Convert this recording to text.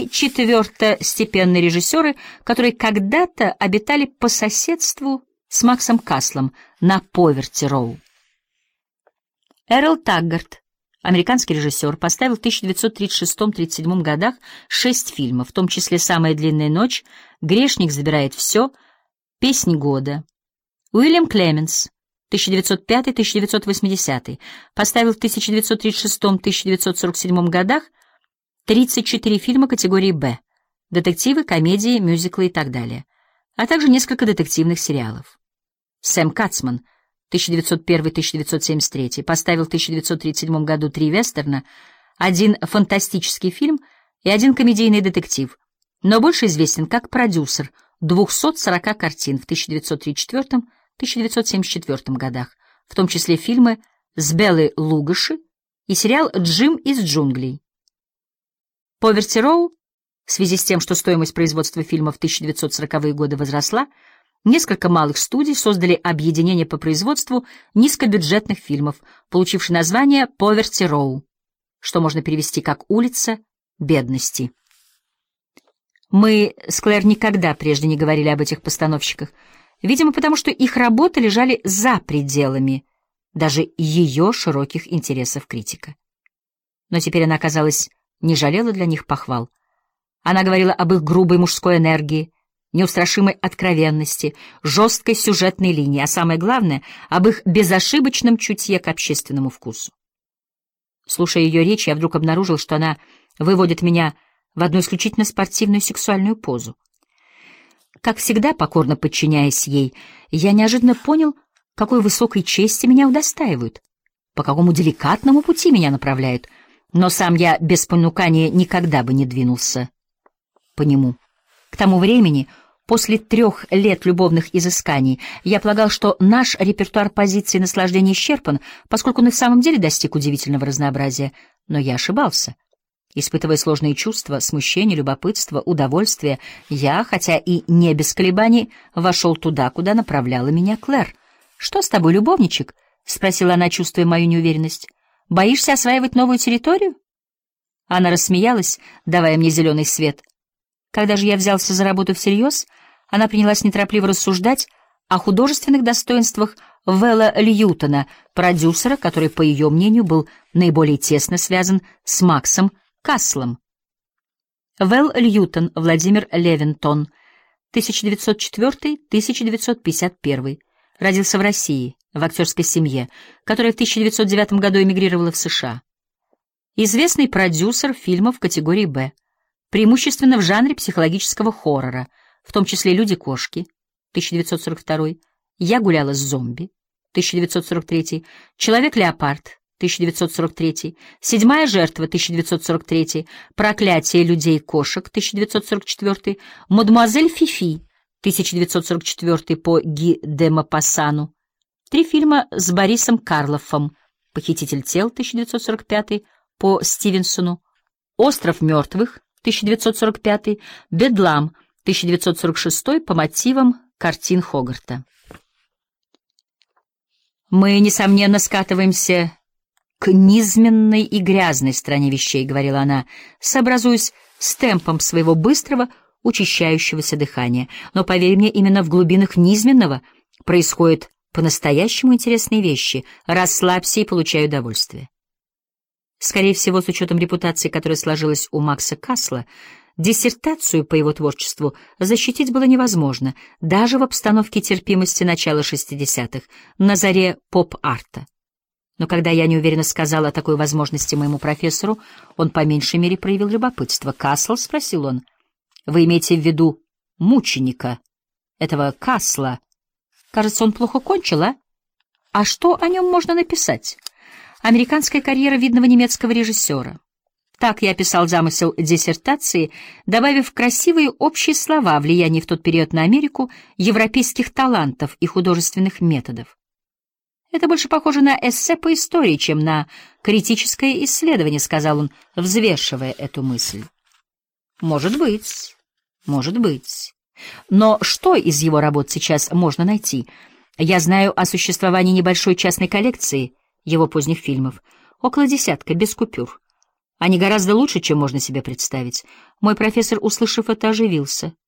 и четвертостепенные режиссеры, которые когда-то обитали по соседству с Максом Каслом на Поверти-Роу. Эрл Таггарт, американский режиссер, поставил в 1936-37 годах 6 фильмов, в том числе «Самая длинная ночь», «Грешник забирает все», «Песнь года». Уильям Клеменс, 1905-1980, поставил в 1936-1947 годах 34 фильма категории «Б», детективы, комедии, мюзиклы и так далее, а также несколько детективных сериалов. Сэм Кацман, 1901-1973, поставил в 1937 году 3 вестерна, 1 фантастический фильм и 1 комедийный детектив, но больше известен как продюсер 240 картин в 1934-1974 годах, в том числе фильмы с Беллой Лугоши и сериал «Джим из джунглей». Поверти-Роу, в связи с тем, что стоимость производства фильмов в 1940-е годы возросла, несколько малых студий создали объединение по производству низкобюджетных фильмов, получившее название Поверти-Роу, что можно перевести как «улица бедности». Мы с Клэр никогда прежде не говорили об этих постановщиках, видимо, потому что их работы лежали за пределами даже ее широких интересов критика. Но теперь она, казалось, не жалела для них похвал. Она говорила об их грубой мужской энергии, неустрашимой откровенности, жесткой сюжетной линии, а самое главное — об их безошибочном чутье к общественному вкусу. Слушая ее речь, я вдруг обнаружил, что она выводит меня в одну исключительно спортивную сексуальную позу. Как всегда, покорно подчиняясь ей, я неожиданно понял, какой высокой чести меня удостаивают, по какому деликатному пути меня направляют, но сам я без понукания никогда бы не двинулся по нему. К тому времени, после 3 лет любовных изысканий, я полагал, что наш репертуар позиций наслаждения исчерпан, поскольку он и в самом деле достиг удивительного разнообразия, но я ошибался. Испытывая сложные чувства, смущение, любопытство, удовольствие, я, хотя и не без колебаний, вошел туда, куда направляла меня Клэр. «Что с тобой, любовничек?» — спросила она, чувствуя мою неуверенность. «Боишься осваивать новую территорию?» Она рассмеялась, давая мне зеленый свет. Когда же я взялся за работу всерьез, она принялась неторопливо рассуждать о художественных достоинствах Вэлла Льютона, продюсера, который, по ее мнению, был наиболее тесно связан с Максом Каслом. Вэлл Льютон Владимир Левинтон, 1904-1951, родился в России, в актерской семье, которая в 1909 году эмигрировала в США. Известный продюсер фильмов категории «Б», преимущественно в жанре психологического хоррора, в том числе «Люди-кошки», 1942, «Я гуляла с зомби», 1943, «Человек-леопард», 1943, «Седьмая жертва», 1943, «Проклятие людей-кошек», 1944, «Мадемуазель Фифи», 1944 по Ги де Мопассану, 3 фильма с Борисом Карлоффом, «Похититель тел», 1945 по Стивенсону, «Остров мертвых», 1945, «Бедлам», 1946 по мотивам картин Хогарта. «Мы, несомненно, скатываемся к низменной и грязной стороне вещей», — говорила она, сообразуясь с темпом своего быстрого, учащающегося дыхания. «Но, поверь мне, именно в глубинах низменного происходят по-настоящему интересные вещи. Расслабься и получай удовольствие». Скорее всего, с учетом репутации, которая сложилась у Макса Касла, диссертацию по его творчеству защитить было невозможно, даже в обстановке терпимости начала 60-х, на заре поп-арта. Но когда я неуверенно сказала о такой возможности моему профессору, он по меньшей мере проявил любопытство. «Касл?» — спросил он. «Вы имеете в виду мученика, этого Касла? Кажется, он плохо кончил, а? А что о нем можно написать?» «Американская карьера видного немецкого режиссера». Так я описал замысел диссертации, добавив красивые общие слова о влиянии в тот период на Америку европейских талантов и художественных методов. «Это больше похоже на эссе по истории, чем на критическое исследование», — сказал он, взвешивая эту мысль. «Может быть, может быть. Но что из его работ сейчас можно найти? Я знаю о существовании небольшой частной коллекции его поздних фильмов, около 10, без купюр. Они гораздо лучше, чем можно себе представить. Мой профессор, услышав это, оживился.